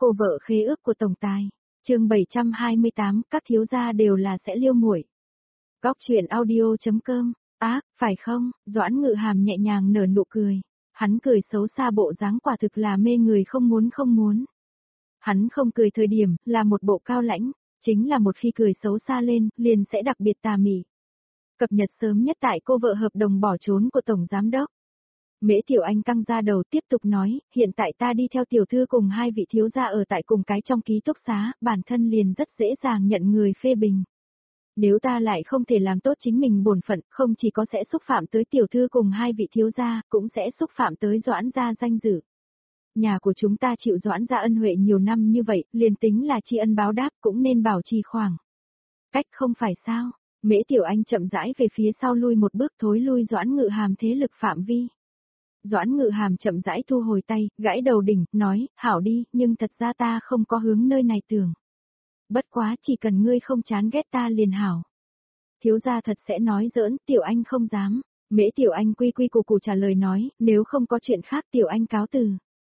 cô vợ khế ước của tổng tài. Chương 728, các thiếu gia đều là sẽ liêu muội. Góc truyện audio.com. Phải không? Doãn Ngự Hàm nhẹ nhàng nở nụ cười. Hắn cười xấu xa bộ dáng quả thực là mê người không muốn. Hắn không cười thời điểm, là một bộ cao lãnh, chính là một khi cười xấu xa lên, liền sẽ đặc biệt tà mị. Cập nhật sớm nhất tại cô vợ hợp đồng bỏ trốn của Tổng Giám Đốc. Mễ Tiểu Anh căng ra đầu tiếp tục nói, hiện tại ta đi theo tiểu thư cùng hai vị thiếu gia ở tại cùng cái trong ký túc xá, bản thân liền rất dễ dàng nhận người phê bình. Nếu ta lại không thể làm tốt chính mình bổn phận, không chỉ có sẽ xúc phạm tới tiểu thư cùng hai vị thiếu gia, cũng sẽ xúc phạm tới Doãn gia danh dự. Nhà của chúng ta chịu Doãn gia ân huệ nhiều năm như vậy, liền tính là tri ân báo đáp cũng nên bảo trì khoảng cách, không phải sao? Mễ Tiểu Anh chậm rãi về phía sau lui một bước, thối lui Doãn Ngự Hàm thế lực phạm vi. Doãn Ngự Hàm chậm rãi thu hồi tay, gãi đầu đỉnh, nói, hảo đi, nhưng thật ra ta không có hướng nơi này tưởng. Bất quá chỉ cần ngươi không chán ghét ta liền hảo. Thiếu gia thật sẽ nói giỡn, Tiểu Anh không dám. Mễ Tiểu Anh quy quy củ củ trả lời nói, nếu không có chuyện khác Tiểu Anh cáo từ.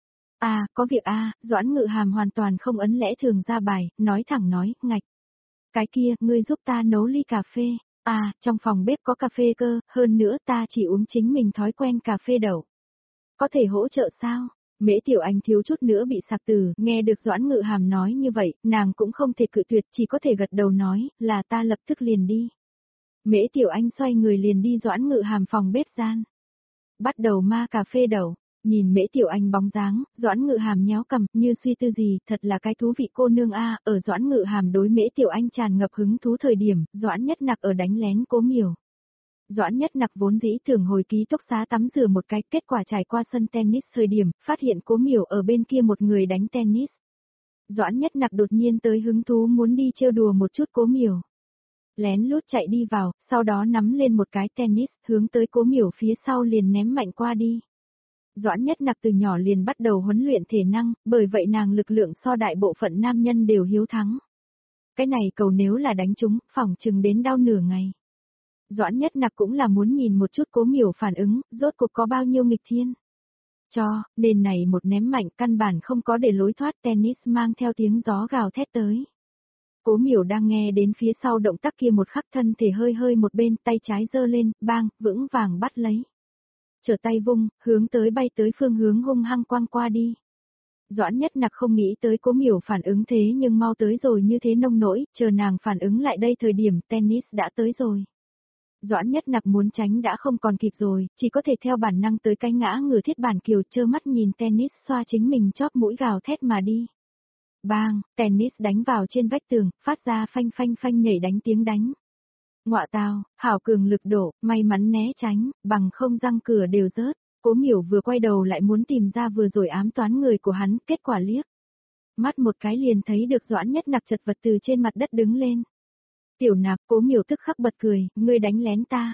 Có việc Doãn Ngự Hàm hoàn toàn không ấn lẽ thường ra bài, nói thẳng nói, ngạch. Cái kia, ngươi giúp ta nấu ly cà phê. Trong phòng bếp có cà phê cơ, hơn nữa ta chỉ uống chính mình thói quen cà phê đậu. Có thể hỗ trợ sao? Mễ Tiểu Anh thiếu chút nữa bị sặc từ, nghe được Doãn Ngự Hàm nói như vậy, nàng cũng không thể cự tuyệt, chỉ có thể gật đầu nói, là ta lập tức liền đi. Mễ Tiểu Anh xoay người liền đi Doãn Ngự Hàm phòng bếp gian. Bắt đầu ma cà phê đậu, nhìn Mễ Tiểu Anh bóng dáng, Doãn Ngự Hàm nhéo cằm, như suy tư gì, thật là cái thú vị cô nương ở Doãn Ngự Hàm đối Mễ Tiểu Anh tràn ngập hứng thú thời điểm, Doãn Nhất Nặc ở đánh lén Cố Miểu. Doãn Nhất Nặc vốn dĩ tưởng hồi ký túc xá tắm rửa một cái, kết quả trải qua sân tennis thời điểm, phát hiện Cố Miểu ở bên kia một người đánh tennis. Doãn Nhất Nặc đột nhiên tới hứng thú muốn đi trêu đùa một chút Cố Miểu. Lén lút chạy đi vào, sau đó nắm lên một cái tennis, hướng tới Cố Miểu phía sau liền ném mạnh qua đi. Doãn Nhất Nặc từ nhỏ liền bắt đầu huấn luyện thể năng, bởi vậy nàng lực lượng so đại bộ phận nam nhân đều hiếu thắng. Cái này cầu nếu là đánh trúng, phỏng chừng đến đau nửa ngày. Doãn Nhất Nặc cũng là muốn nhìn một chút Cố Miểu phản ứng, rốt cuộc có bao nhiêu nghịch thiên. Nên này một ném mạnh căn bản không có để lối thoát, tennis mang theo tiếng gió gào thét tới. Cố Miểu đang nghe đến phía sau động tác kia một khắc, thân thể hơi một bên, tay trái giơ lên, bang, vững vàng bắt lấy. Trở tay vung, hướng tới bay tới phương hướng hung hăng quăng qua đi. Doãn Nhất Nặc không nghĩ tới Cố Miểu phản ứng thế nhưng mau tới rồi như thế nông nỗi, chờ nàng phản ứng lại đây thời điểm tennis đã tới rồi. Doãn Nhất Nặc muốn tránh đã không còn kịp rồi, chỉ có thể theo bản năng tới cái ngã ngửa thiết bản kiều, trơ mắt nhìn tennis xoa chính mình chóp mũi gào thét mà đi. Bang, tennis đánh vào trên vách tường, phát ra phanh phanh phanh nhảy đánh tiếng đánh. Ngọa tào, hảo cường lực đổ, may mắn né tránh, bằng không răng cửa đều rớt. Cố Miểu vừa quay đầu lại muốn tìm ra vừa rồi ám toán người của hắn, kết quả liếc mắt một cái liền thấy được Doãn Nhất Nặc chật vật từ trên mặt đất đứng lên. Tiểu Nặc, Cố Miểu tức khắc bật cười, ngươi đánh lén ta.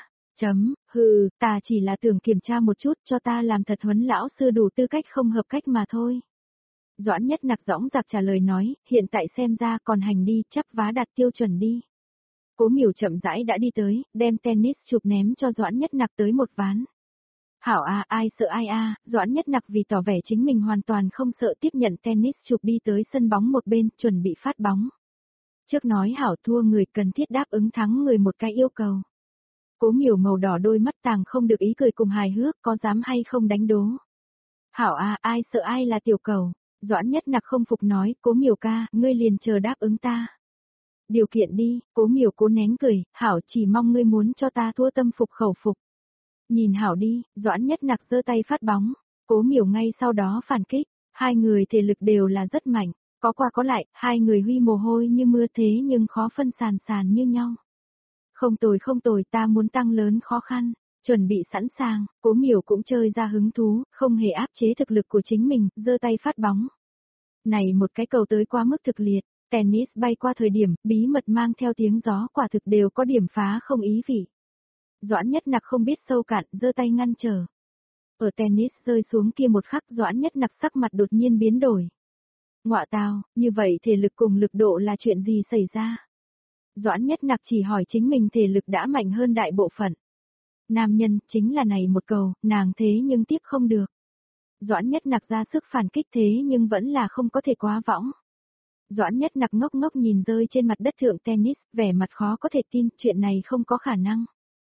Ta chỉ là tưởng kiểm tra một chút, cho ta làm thật huấn lão sư đủ tư cách không hợp cách mà thôi. Doãn Nhất Nặc dõng dạc trả lời nói, hiện tại xem ra còn hành đi, chắp vá đạt tiêu chuẩn đi. Cố Miểu chậm rãi đã đi tới, đem tennis chụp ném cho Doãn Nhất Nặc tới một ván. Hảo ai sợ ai Doãn Nhất Nặc vì tỏ vẻ chính mình hoàn toàn không sợ tiếp nhận tennis chụp đi tới sân bóng một bên, chuẩn bị phát bóng. Trước nói hảo thua người cần thiết đáp ứng thắng người một cái yêu cầu. Cố Miểu màu đỏ đôi mắt tàng không được ý cười cùng hài hước, có dám hay không đánh đố. Hảo ai sợ ai là tiểu cầu. Doãn Nhất Nặc không phục nói, Cố Miểu ca, ngươi liền chờ đáp ứng ta. Điều kiện đi, Cố Miểu cố nén cười, hảo chỉ mong ngươi muốn cho ta thua tâm phục khẩu phục. Nhìn hảo đi, Doãn Nhất Nặc giơ tay phát bóng, Cố Miểu ngay sau đó phản kích, hai người thể lực đều là rất mạnh, có qua có lại, hai người huy mồ hôi như mưa thế nhưng khó phân sàn như nhau. Không tồi, ta muốn tăng lớn khó khăn, chuẩn bị sẵn sàng, Cố Miểu cũng chơi ra hứng thú, không hề áp chế thực lực của chính mình, giơ tay phát bóng. Này một cái cầu tới quá mức thực liệt, tennis bay qua thời điểm, bí mật mang theo tiếng gió quả thực đều có điểm phá không ý vị. Doãn Nhất Nặc không biết sâu cạn, giơ tay ngăn trở. Ở tennis rơi xuống kia một khắc Doãn Nhất Nặc sắc mặt đột nhiên biến đổi. Ngọa tào, như vậy thể lực cùng lực độ là chuyện gì xảy ra? Doãn Nhất Nặc chỉ hỏi chính mình thể lực đã mạnh hơn đại bộ phận. Nam nhân, chính là này một cầu, nàng thế nhưng tiếp không được. Doãn Nhất Nặc ra sức phản kích thế nhưng vẫn là không có thể quá võng. Doãn Nhất Nặc ngốc ngốc nhìn rơi trên mặt đất thượng tennis, vẻ mặt khó có thể tin, chuyện này không có khả năng.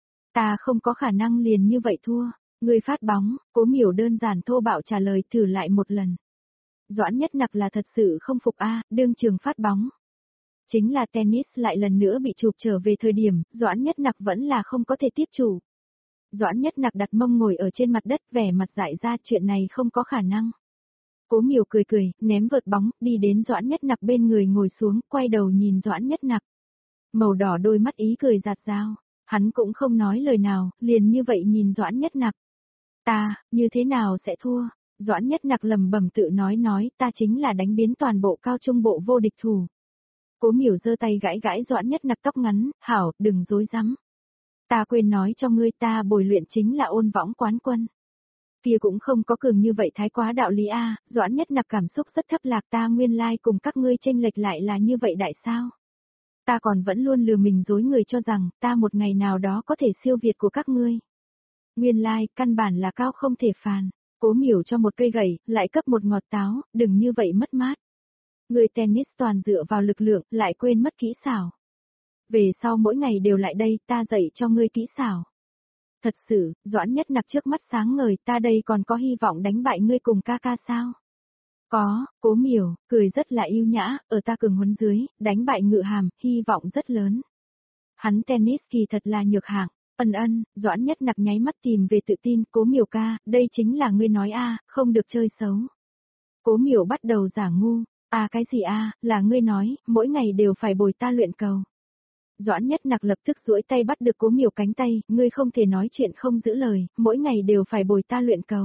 Ta không có khả năng liền như vậy thua. Người phát bóng, Cố Miểu đơn giản thô bạo trả lời, thử lại một lần. Doãn Nhất Nặc là thật sự không phục đương trường phát bóng. Chính là tennis lại lần nữa bị chụp trở về thời điểm, Doãn Nhất Nặc vẫn là không có thể tiếp chủ. Doãn Nhất Nặc đặt mông ngồi ở trên mặt đất, vẻ mặt dại ra, chuyện này không có khả năng. Cố Miểu cười cười, ném vợt bóng, đi đến Doãn Nhất Nặc bên người ngồi xuống, quay đầu nhìn Doãn Nhất Nặc. Màu đỏ đôi mắt ý cười giạt dao, hắn cũng không nói lời nào, liền như vậy nhìn Doãn Nhất Nặc. Ta, như thế nào sẽ thua? Doãn Nhất Nặc lẩm bẩm tự nói, ta chính là đánh biến toàn bộ cao trung bộ vô địch thủ. Cố Miểu giơ tay gãi gãi Doãn Nhất Nặc tóc ngắn, hảo, đừng dối rắm. Ta quên nói cho ngươi, ta bồi luyện chính là ôn võng quán quân. Kia cũng không có cường như vậy thái quá đạo lý Doãn Nhất Nặc cảm xúc rất thấp lạc, ta nguyên lai cùng các ngươi chênh lệch lại là như vậy đại sao? Ta còn vẫn luôn lừa mình dối người cho rằng ta một ngày nào đó có thể siêu việt của các ngươi. Nguyên lai, căn bản là cao không thể phàn. Cố Miểu cho một cây gậy, lại cấp một ngọt táo, đừng như vậy mất mát. Người tennis toàn dựa vào lực lượng, lại quên mất kỹ xảo. Về sau mỗi ngày đều lại đây, ta dạy cho ngươi kỹ xảo. Thật sự, Doãn Nhất Nặc trước mắt sáng ngời, ta đây còn có hy vọng đánh bại ngươi cùng ca ca sao? Có, Cố Miểu, cười rất là yêu nhã, ở ta cường huấn dưới, đánh bại Ngự Hàm, hy vọng rất lớn. Hắn tennis kỳ thật là nhược hạng, Doãn Nhất Nặc nháy mắt tìm về tự tin, Cố Miểu ca, đây chính là ngươi nói không được chơi xấu. Cố Miểu bắt đầu giả ngu, cái gì là ngươi nói, mỗi ngày đều phải bồi ta luyện cầu. Doãn Nhất Nặc lập tức duỗi tay bắt được Cố Miểu cánh tay, ngươi không thể nói chuyện không giữ lời, mỗi ngày đều phải bồi ta luyện cầu.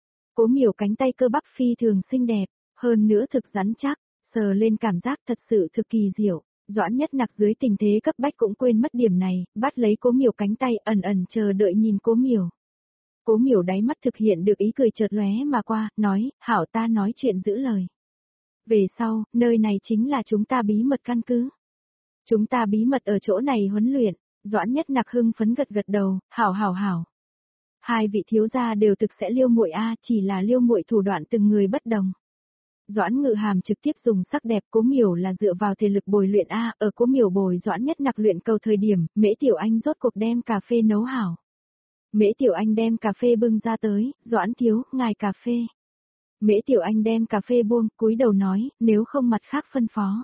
Cố Miểu cánh tay cơ bắp phi thường xinh đẹp, hơn nữa thực rắn chắc, sờ lên cảm giác thật sự thực kỳ diệu. Doãn Nhất Nặc dưới tình thế cấp bách cũng quên mất điểm này, bắt lấy Cố Miểu cánh tay, ẩn chờ đợi nhìn Cố Miểu. Cố Miểu đáy mắt thực hiện được ý cười chợt lóe mà qua, nói, hảo, ta nói chuyện giữ lời. Về sau, nơi này chính là chúng ta bí mật căn cứ. Chúng ta bí mật ở chỗ này huấn luyện. Doãn Nhất Nặc hưng phấn gật đầu, hảo. Hai vị thiếu gia đều thực sẽ liêu muội chỉ là liêu muội thủ đoạn từng người bất đồng. Doãn Ngự Hàm trực tiếp dùng sắc đẹp, Cố Miểu là dựa vào thể lực bồi luyện ở Cố Miểu bồi Doãn Nhất Nặc luyện cầu thời điểm, Mễ Tiểu Anh rốt cuộc đem cà phê nấu hảo. Mễ Tiểu Anh đem cà phê bưng ra tới, Doãn thiếu, ngài cà phê. Mễ Tiểu Anh đem cà phê buông, cúi đầu nói, nếu không mặt khác phân phó.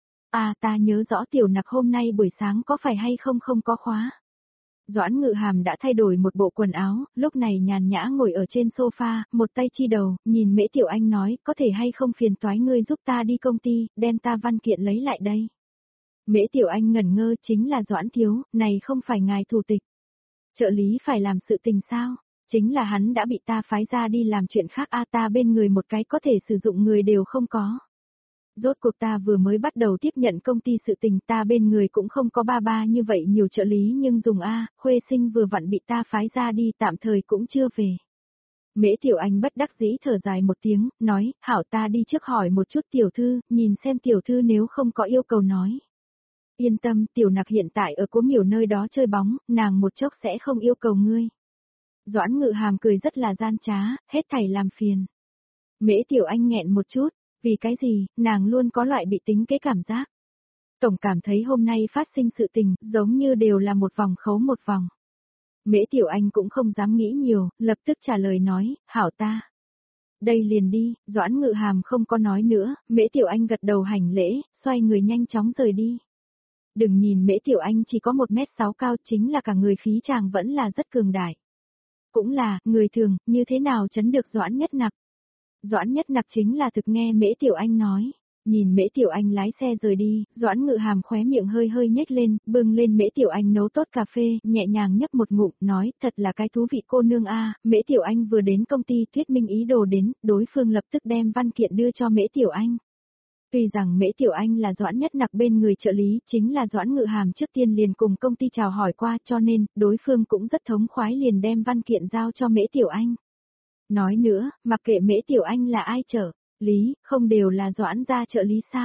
Ta nhớ rõ Tiểu Nặc hôm nay buổi sáng có phải hay không có khóa. Doãn Ngự Hàm đã thay đổi một bộ quần áo, lúc này nhàn nhã ngồi ở trên sofa, một tay chi đầu, nhìn Mễ Tiểu Anh nói, có thể hay không phiền toái ngươi giúp ta đi công ty, đem ta văn kiện lấy lại đây. Mễ Tiểu Anh ngẩn ngơ, chính là Doãn thiếu, này không phải ngài thủ tịch. Trợ lý phải làm sự tình sao? Chính là hắn đã bị ta phái ra đi làm chuyện khác ta bên người một cái có thể sử dụng người đều không có. Rốt cuộc ta vừa mới bắt đầu tiếp nhận công ty sự tình, ta bên người cũng không có ba như vậy nhiều trợ lý, nhưng dùng Khuê Sinh vừa vặn bị ta phái ra đi, tạm thời cũng chưa về. Mễ Tiểu Anh bất đắc dĩ thở dài một tiếng, nói, hảo, ta đi trước hỏi một chút tiểu thư, nhìn xem tiểu thư nếu không có yêu cầu nói. Yên tâm, Tiểu Nặc hiện tại ở Cố Miểu nơi đó chơi bóng, nàng một chốc sẽ không yêu cầu ngươi. Doãn Ngự Hàm cười rất là gian trá, hết thảy làm phiền. Mễ Tiểu Anh nghẹn một chút. Vì cái gì, nàng luôn có loại bị tính kế cảm giác. Tổng cảm thấy hôm nay phát sinh sự tình, giống như đều là một vòng khấu một vòng. Mễ Tiểu Anh cũng không dám nghĩ nhiều, lập tức trả lời nói, hảo ta. Đây liền đi, Doãn Ngự Hàm không có nói nữa, Mễ Tiểu Anh gật đầu hành lễ, xoay người nhanh chóng rời đi. Đừng nhìn Mễ Tiểu Anh chỉ có 1m6 cao, chính là cả người khí chàng vẫn là rất cường đại. Cũng là, người thường, như thế nào chấn được Doãn Nhất Nặc. Doãn Nhất Nặc chính là thực nghe Mễ Tiểu Anh nói. Nhìn Mễ Tiểu Anh lái xe rời đi, Doãn Ngự Hàm khóe miệng hơi nhếch lên, bưng lên Mễ Tiểu Anh nấu tốt cà phê, nhẹ nhàng nhấp một ngụm, nói, thật là cái thú vị cô nương Mễ Tiểu Anh vừa đến công ty thuyết minh ý đồ đến, đối phương lập tức đem văn kiện đưa cho Mễ Tiểu Anh. Tuy rằng Mễ Tiểu Anh là Doãn Nhất Nặc bên người trợ lý, chính là Doãn Ngự Hàm trước tiên liền cùng công ty chào hỏi qua, cho nên, đối phương cũng rất thống khoái liền đem văn kiện giao cho Mễ Tiểu Anh. Nói nữa, mặc kệ Mễ Tiểu Anh là ai trợ lý, không đều là Doãn gia trợ lý sao?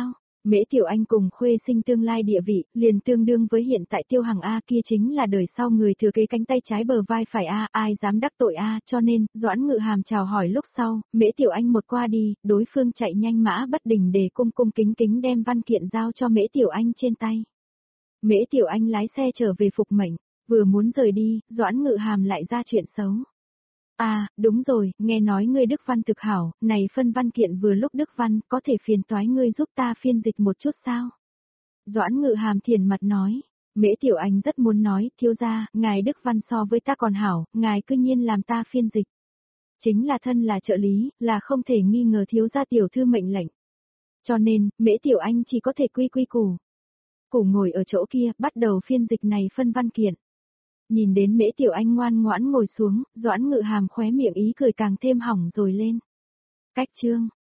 Mễ Tiểu Anh cùng Khuê Sinh tương lai địa vị, liền tương đương với hiện tại Tiêu Hằng A, kia chính là đời sau người thừa kế cánh tay trái bờ vai phải A, ai dám đắc tội A, cho nên, Doãn Ngự Hàm chào hỏi lúc sau, Mễ Tiểu Anh một qua đi, đối phương chạy nhanh mã bất đình để cung cung kính kính đem văn kiện giao cho Mễ Tiểu Anh trên tay. Mễ Tiểu Anh lái xe trở về phục mệnh, vừa muốn rời đi, Doãn Ngự Hàm lại ra chuyện xấu. À, đúng rồi, nghe nói ngươi Đức Văn thực hảo, này phân văn kiện vừa lúc Đức Văn, có thể phiền toái ngươi giúp ta phiên dịch một chút sao? Doãn Ngự Hàm thiền mặt nói, Mễ Tiểu Anh rất muốn nói, thiếu gia, ngài Đức Văn so với ta còn hảo, ngài cư nhiên làm ta phiên dịch. Chính là thân là trợ lý, là không thể nghi ngờ thiếu gia tiểu thư mệnh lệnh. Cho nên, Mễ Tiểu Anh chỉ có thể quy quy củ. Củ ngồi ở chỗ kia, bắt đầu phiên dịch này phân văn kiện. Nhìn đến Mễ Tiểu Anh ngoan ngoãn ngồi xuống, Doãn Ngự Hàm khóe miệng ý cười càng thêm hỏng rồi lên. Cách chương